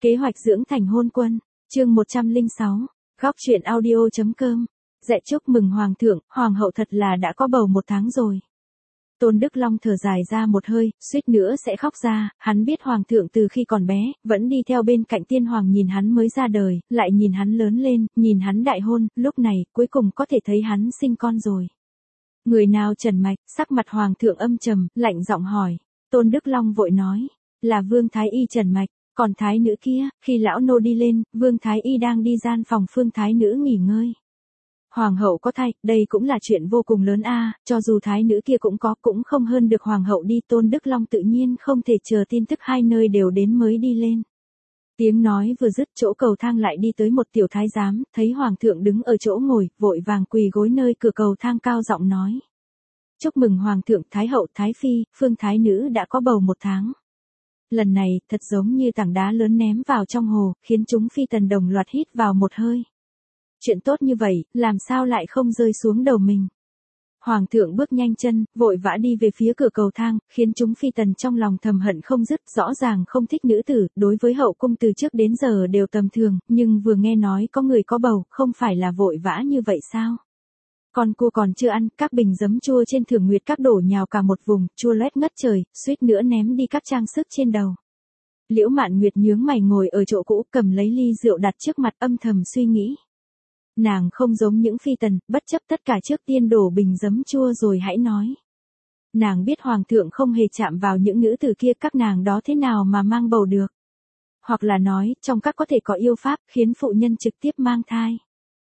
Kế hoạch dưỡng thành hôn quân, chương 106, góc truyện audio.com. Dạ chúc mừng hoàng thượng, hoàng hậu thật là đã có bầu 1 tháng rồi. Tôn Đức Long thở dài ra một hơi, suýt nữa sẽ khóc ra, hắn biết hoàng thượng từ khi còn bé, vẫn đi theo bên cạnh tiên hoàng nhìn hắn mới ra đời, lại nhìn hắn lớn lên, nhìn hắn đại hôn, lúc này, cuối cùng có thể thấy hắn sinh con rồi. Người nào Trần Mạch, sắc mặt hoàng thượng âm trầm, lạnh giọng hỏi. Tôn Đức Long vội nói, là Vương Thái Y Trần Mạch. Còn thái nữ kia, khi lão nô đi lên, Vương Thái Y đang đi gian phòng Phương Thái nữ nghỉ ngơi. Hoàng hậu có thai, đây cũng là chuyện vô cùng lớn a, cho dù thái nữ kia cũng không hơn được hoàng hậu đi. Tôn Đức Long tự nhiên không thể chờ tin tức hai nơi đều đến mới đi lên. Tiếng nói vừa dứt, chỗ cầu thang lại đi tới một tiểu thái giám, thấy hoàng thượng đứng ở chỗ ngồi, vội vàng quỳ gối nơi cửa cầu thang cao giọng nói. Chúc mừng hoàng thượng, thái hậu, thái phi, Phương Thái nữ đã có bầu 1 tháng. Lần này, thật giống như tảng đá lớn ném vào trong hồ, khiến chúng phi tần đồng loạt hít vào một hơi. Chuyện tốt như vậy, làm sao lại không rơi xuống đầu mình? Hoàng thượng bước nhanh chân, vội vã đi về phía cửa cầu thang, khiến chúng phi tần trong lòng thầm hận không dứt, rõ ràng không thích nữ tử, đối với hậu cung từ trước đến giờ đều tầm thường, nhưng vừa nghe nói có người có bầu, không phải là vội vã như vậy sao? Con cua còn chưa ăn, các bình giấm chua trên Thường Nguyệt các đổ nhào cả một vùng, chua loét ngất trời, suýt nữa ném đi các trang sức trên đầu. Liễu Mạn Nguyệt nhướng mày ngồi ở chỗ cũ, cầm lấy ly rượu đặt trước mặt, âm thầm suy nghĩ. Nàng không giống những phi tần, bất chấp tất cả trước tiên đổ bình giấm chua rồi hãy nói. Nàng biết hoàng thượng không hề chạm vào những nữ tử kia, các nàng đó thế nào mà mang bầu được. Hoặc là nói, trong các có thể có yêu pháp, khiến phụ nhân trực tiếp mang thai.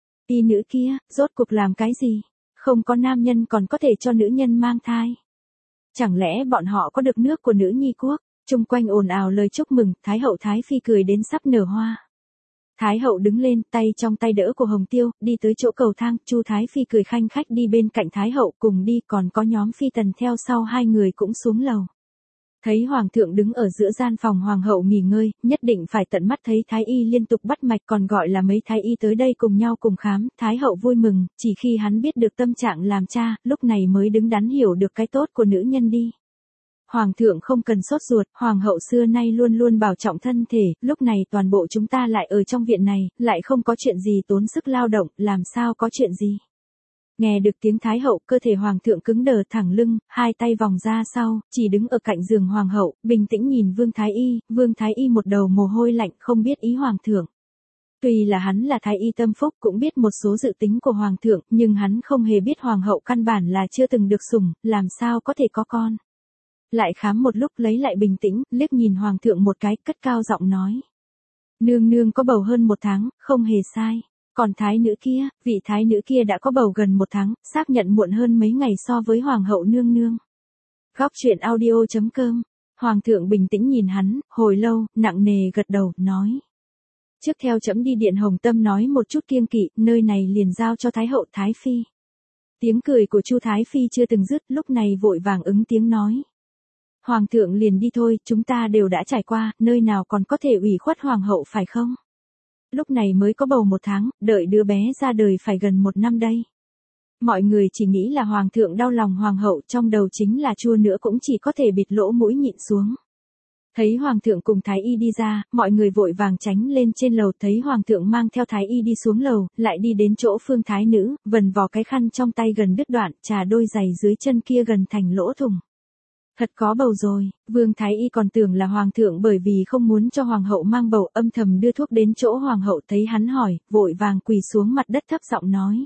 Y nữ kia, rốt cuộc làm cái gì? Không có nam nhân còn có thể cho nữ nhân mang thai. Chẳng lẽ bọn họ có được nước của nữ nhi quốc? Chung quanh ồn ào lời chúc mừng, Thái hậu Thái phi cười đến sắp nở hoa. Thái hậu đứng lên, tay trong tay đỡ của Hồng Tiêu, đi tới chỗ cầu thang, Chu Thái phi cười khanh khách đi bên cạnh Thái hậu cùng đi, còn có nhóm phi tần theo sau, hai người cũng xuống lầu. Thấy hoàng thượng đứng ở giữa gian phòng hoàng hậu nghỉ ngơi, nhất định phải tận mắt thấy thái y liên tục bắt mạch, còn gọi là mấy thái y tới đây cùng nhau cùng khám. Thái hậu vui mừng, chỉ khi hắn biết được tâm trạng làm cha, lúc này mới đứng đắn hiểu được cái tốt của nữ nhân đi. Hoàng thượng không cần sốt ruột, hoàng hậu xưa nay luôn luôn bảo trọng thân thể, lúc này toàn bộ chúng ta lại ở trong viện này, lại không có chuyện gì tốn sức lao động, làm sao có chuyện gì. Nghe được tiếng Thái hậu, cơ thể hoàng thượng cứng đờ thẳng lưng, hai tay vòng ra sau, chỉ đứng ở cạnh giường hoàng hậu, bình tĩnh nhìn Vương Thái y một đầu mồ hôi lạnh, không biết ý hoàng thượng. Tuy là hắn là thái y tâm phúc, cũng biết một số dự tính của hoàng thượng, nhưng hắn không hề biết hoàng hậu căn bản là chưa từng được sủng, làm sao có thể có con. Lại khám một lúc lấy lại bình tĩnh, liếc nhìn hoàng thượng một cái, cất cao giọng nói. Nương nương có bầu hơn 1 tháng, không hề sai. Còn thái nữ kia, vị thái nữ kia đã có bầu gần 1 tháng, xác nhận muộn hơn mấy ngày so với hoàng hậu nương nương. Góc truyện audio.com. Hoàng thượng bình tĩnh nhìn hắn, hồi lâu, nặng nề gật đầu, nói. Trước theo trẫm đi điện Hồng Tâm nói một chút kiêng kỵ, nơi này liền giao cho Thái hậu Thái phi. Tiếng cười của Chu Thái phi chưa từng dứt, lúc này vội vàng ứng tiếng nói. Hoàng thượng liền đi thôi, chúng ta đều đã trải qua, nơi nào còn có thể ủy khuất hoàng hậu phải không? Lúc này mới có bầu 1 tháng, đợi đứa bé ra đời phải gần 1 năm đây. Mọi người chỉ nghĩ là hoàng thượng đau lòng hoàng hậu, trong đầu chính là chua nữa cũng chỉ có thể bịt lỗ mũi nhịn xuống. Thấy hoàng thượng cùng thái y đi ra, mọi người vội vàng tránh lên trên lầu, thấy hoàng thượng mang theo thái y đi xuống lầu, lại đi đến chỗ Phương thái nữ, vần vò cái khăn trong tay gần đứt đoạn, trà đôi giày dưới chân kia gần thành lỗ thủng. Thật có bầu rồi, Vương Thái Y còn tưởng là hoàng thượng bởi vì không muốn cho hoàng hậu mang bầu, âm thầm đưa thuốc đến chỗ hoàng hậu, thấy hắn hỏi, vội vàng quỳ xuống mặt đất thấp giọng nói.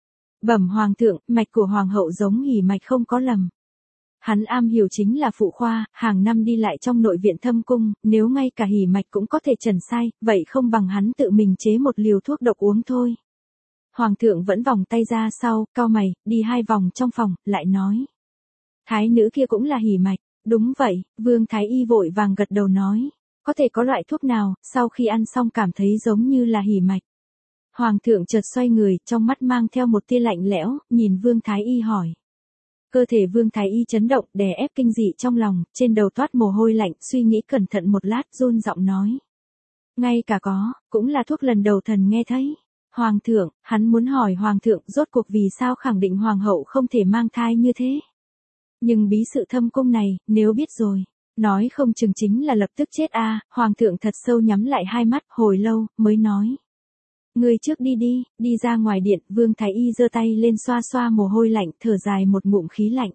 Bẩm hoàng thượng, mạch của hoàng hậu giống hỉ mạch không có lầm. Hắn am hiểu chính là phụ khoa, hàng năm đi lại trong nội viện Thâm cung, nếu ngay cả hỉ mạch cũng có thể trần sai, vậy không bằng hắn tự mình chế một liều thuốc độc uống thôi. Hoàng thượng vẫn vòng tay ra sau, cau mày, đi 2 vòng trong phòng, lại nói. Thái nữ kia cũng là hỉ mạch, đúng vậy, Vương Thái y vội vàng gật đầu nói, có thể có loại thuốc nào, sau khi ăn xong cảm thấy giống như là hỉ mạch. Hoàng thượng chợt xoay người, trong mắt mang theo một tia lạnh lẽo, nhìn Vương Thái y hỏi. Cơ thể Vương Thái y chấn động, đè ép kinh dị trong lòng, trên đầu toát mồ hôi lạnh, suy nghĩ cẩn thận một lát, run giọng nói. Ngay cả cũng là thuốc lần đầu thần nghe thấy. Hoàng thượng, hắn muốn hỏi hoàng thượng rốt cuộc vì sao khẳng định hoàng hậu không thể mang thai như thế. Nhưng bí sự Thâm cung này, nếu biết rồi, Nói không chừng chính là lập tức chết a. Hoàng thượng thật sâu nhắm lại hai mắt hồi lâu, mới nói. Ngươi trước đi đi, đi ra ngoài điện. Vương Thái Y giơ tay lên xoa xoa mồ hôi lạnh, thở dài một ngụm khí lạnh.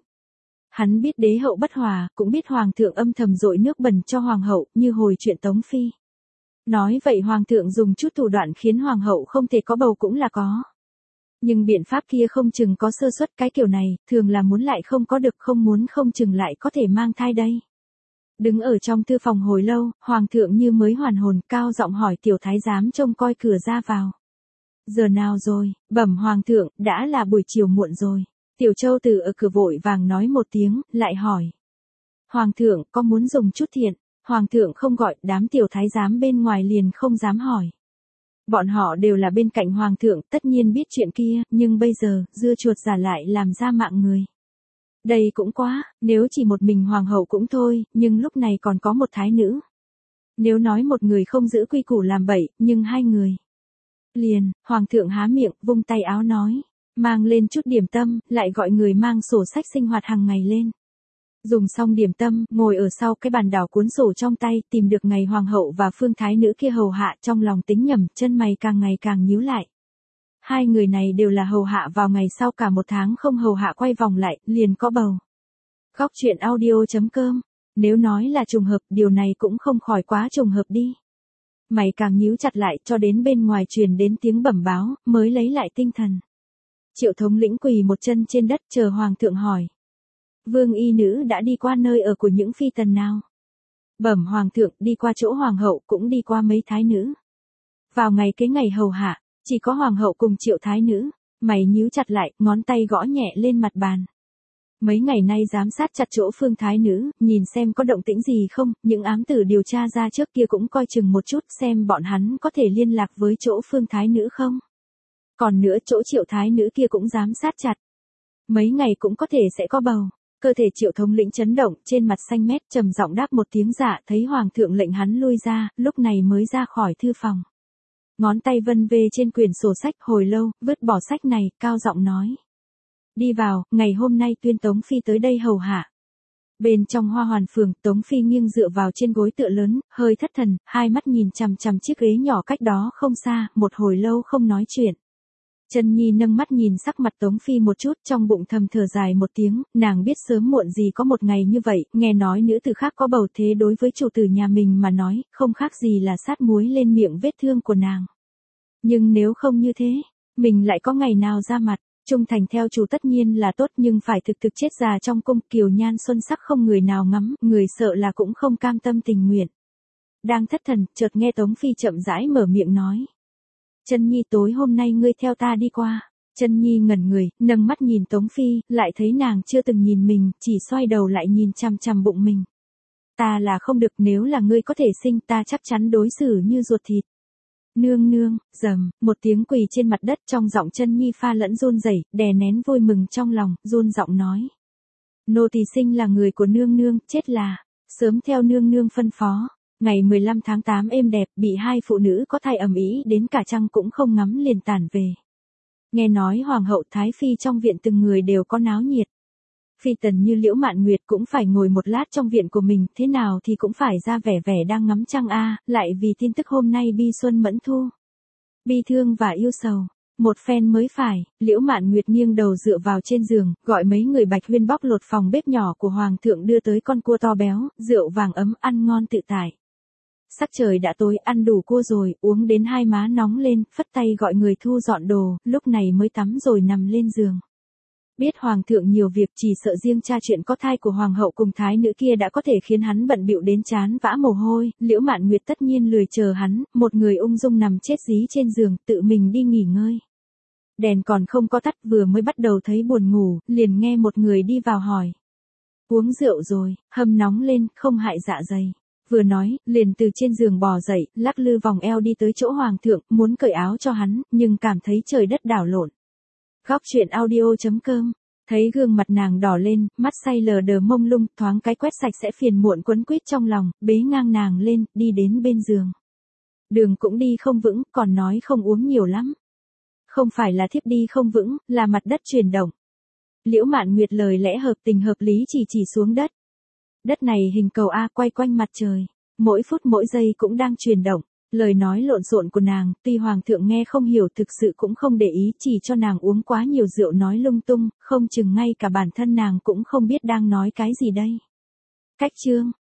Hắn biết đế hậu bất hòa, cũng biết hoàng thượng âm thầm dội nước bẩn cho hoàng hậu, như hồi chuyện Tống Phi. Nói vậy hoàng thượng dùng chút thủ đoạn khiến hoàng hậu không thể có bầu cũng là có. Nhưng biện pháp kia không chừng có sơ suất, cái kiểu này, thường là muốn lại không có được, không muốn không chừng lại có thể mang thai đây. Đứng ở trong thư phòng hồi lâu, hoàng thượng như mới hoàn hồn, cao giọng hỏi tiểu thái giám trông coi cửa ra vào. Giờ nào rồi? Bẩm hoàng thượng, đã là buổi chiều muộn rồi. Tiểu Châu Tử ở cửa vội vàng nói một tiếng, lại hỏi. Hoàng thượng, có muốn dùng chút thiện? Hoàng thượng không gọi, đám tiểu thái giám bên ngoài liền không dám hỏi. Bọn họ đều là bên cạnh hoàng thượng, tất nhiên biết chuyện kia, nhưng bây giờ, dưa chuột giả lại làm ra mạng người. Đây cũng quá, nếu chỉ một mình hoàng hậu cũng thôi, nhưng lúc này còn có một thái nữ. Nếu nói một người không giữ quy củ làm bậy, nhưng hai người. Liền, hoàng thượng há miệng, vung tay áo nói. Mang lên chút điểm tâm, lại gọi người mang sổ sách sinh hoạt hàng ngày lên. Dùng xong điểm tâm, ngồi ở sau cái bàn đảo cuốn sổ trong tay, tìm được ngày hoàng hậu và phương thái nữ kia hầu hạ, trong lòng tính nhầm, chân mày càng ngày càng nhíu lại. Hai người này đều là hầu hạ vào ngày sau cả một tháng không hầu hạ quay vòng lại, liền có bầu. Góc chuyện audio.com. Nếu nói là trùng hợp, điều này cũng không khỏi quá trùng hợp đi. Mày càng nhíu chặt lại, cho đến bên ngoài truyền đến tiếng bẩm báo, mới lấy lại tinh thần. Triệu thống lĩnh quỳ một chân trên đất chờ hoàng thượng hỏi. Vương y nữ đã đi qua nơi ở của những phi tần nào? Bẩm hoàng thượng, đi qua chỗ hoàng hậu, cũng đi qua mấy thái nữ. Vào ngày cái ngày hầu hạ, chỉ có hoàng hậu cùng Triệu thái nữ. Mày nhíu chặt lại, ngón tay gõ nhẹ lên mặt bàn. Mấy ngày nay giám sát chặt chỗ phương thái nữ, nhìn xem có động tĩnh gì không, những ám tử điều tra ra trước kia cũng coi chừng một chút xem bọn hắn có thể liên lạc với chỗ phương thái nữ không. Còn nữa chỗ Triệu thái nữ kia cũng giám sát chặt. Mấy ngày cũng có thể sẽ có bầu. Cơ thể Triệu thống lĩnh chấn động, trên mặt xanh mét trầm giọng đáp một tiếng dạ, thấy hoàng thượng lệnh hắn lui ra, lúc này mới ra khỏi thư phòng. Ngón tay vân về trên quyển sổ sách hồi lâu, vứt bỏ sách này, cao giọng nói. Đi vào, ngày hôm nay tuyên Tống Phi tới đây hầu hạ. Bên trong Hoa Hoàn phường, Tống Phi nghiêng dựa vào trên gối tựa lớn, hơi thất thần, hai mắt nhìn chằm chằm chiếc ghế nhỏ cách đó không xa, một hồi lâu không nói chuyện. Chân Nhi nâng mắt nhìn sắc mặt Tống Phi một chút, trong bụng thầm thở dài một tiếng, nàng biết sớm muộn gì có một ngày như vậy, nghe nói nữ tử khác có bầu thế đối với chủ tử nhà mình mà nói, không khác gì là sát muối lên miệng vết thương của nàng. Nhưng nếu không như thế, mình lại có ngày nào ra mặt, trung thành theo chủ tất nhiên là tốt nhưng phải thực thực chết già trong cung, kiều nhan xuân sắc không người nào ngắm, người sợ là cũng không cam tâm tình nguyện. Đang thất thần, chợt nghe Tống Phi chậm rãi mở miệng nói. Chân Nhi tối hôm nay ngươi theo ta đi qua. Chân Nhi ngẩn người, nâng mắt nhìn Tống Phi, lại thấy nàng chưa từng nhìn mình, chỉ xoay đầu lại nhìn chằm chằm bụng mình. Ta là không được, nếu là ngươi có thể sinh ta chắc chắn đối xử như ruột thịt. Nương nương, rầm, một tiếng quỳ trên mặt đất trong giọng Chân Nhi pha lẫn run rẩy, đè nén vui mừng trong lòng, run giọng nói. Nô tỳ sinh là người của nương nương, chết là, sớm theo nương nương phân phó. Ngày 15 tháng 8 êm đẹp, bị hai phụ nữ có thai ầm ĩ đến cả trăng cũng không ngắm liền tản về. Nghe nói hoàng hậu thái phi trong viện từng người đều có náo nhiệt. Phi tần như Liễu Mạn Nguyệt cũng phải ngồi một lát trong viện của mình, thế nào thì cũng phải ra vẻ vẻ đang ngắm trăng a, lại vì tin tức hôm nay bi xuân mẫn thu. Bi thương và yêu sầu, một phen mới phải. Liễu Mạn Nguyệt nghiêng đầu dựa vào trên giường, gọi mấy người Bạch Huyên bóc lột phòng bếp nhỏ của hoàng thượng đưa tới con cua to béo, rượu vàng ấm ăn ngon tự tại. Sắc trời đã tối, ăn đủ cua rồi, uống đến hai má nóng lên, phất tay gọi người thu dọn đồ, lúc này mới tắm rồi nằm lên giường. Biết hoàng thượng nhiều việc, chỉ sợ riêng tra chuyện có thai của hoàng hậu cùng thái nữ kia đã có thể khiến hắn bận bịu đến chán vã mồ hôi, Liễu Mạn Nguyệt tất nhiên lười chờ hắn, một người ung dung nằm chết dí trên giường, tự mình đi nghỉ ngơi. Đèn còn không có tắt, vừa mới bắt đầu thấy buồn ngủ, liền nghe một người đi vào hỏi. Uống rượu rồi, hâm nóng lên, không hại dạ dày. Vừa nói, liền từ trên giường bò dậy, lắc lư vòng eo đi tới chỗ hoàng thượng, muốn cởi áo cho hắn, nhưng cảm thấy trời đất đảo lộn. Góc chuyện audio.com. Thấy gương mặt nàng đỏ lên, mắt say lờ đờ mông lung, thoáng cái quét sạch sẽ phiền muộn quấn quýt trong lòng, bế ngang nàng lên, đi đến bên giường. Đường cũng đi không vững, còn nói không uống nhiều lắm. Không phải là thiếp đi không vững, là mặt đất chuyển động. Liễu Mạn Nguyệt lời lẽ hợp tình hợp lý chỉ xuống đất. Đất này hình cầu A quay quanh mặt trời, mỗi phút mỗi giây cũng đang chuyển động. Lời nói lộn xộn của nàng, tuy hoàng thượng nghe không hiểu thực sự cũng không để ý, chỉ cho nàng uống quá nhiều rượu nói lung tung, không chừng ngay cả bản thân nàng cũng không biết đang nói cái gì đây. Cách chương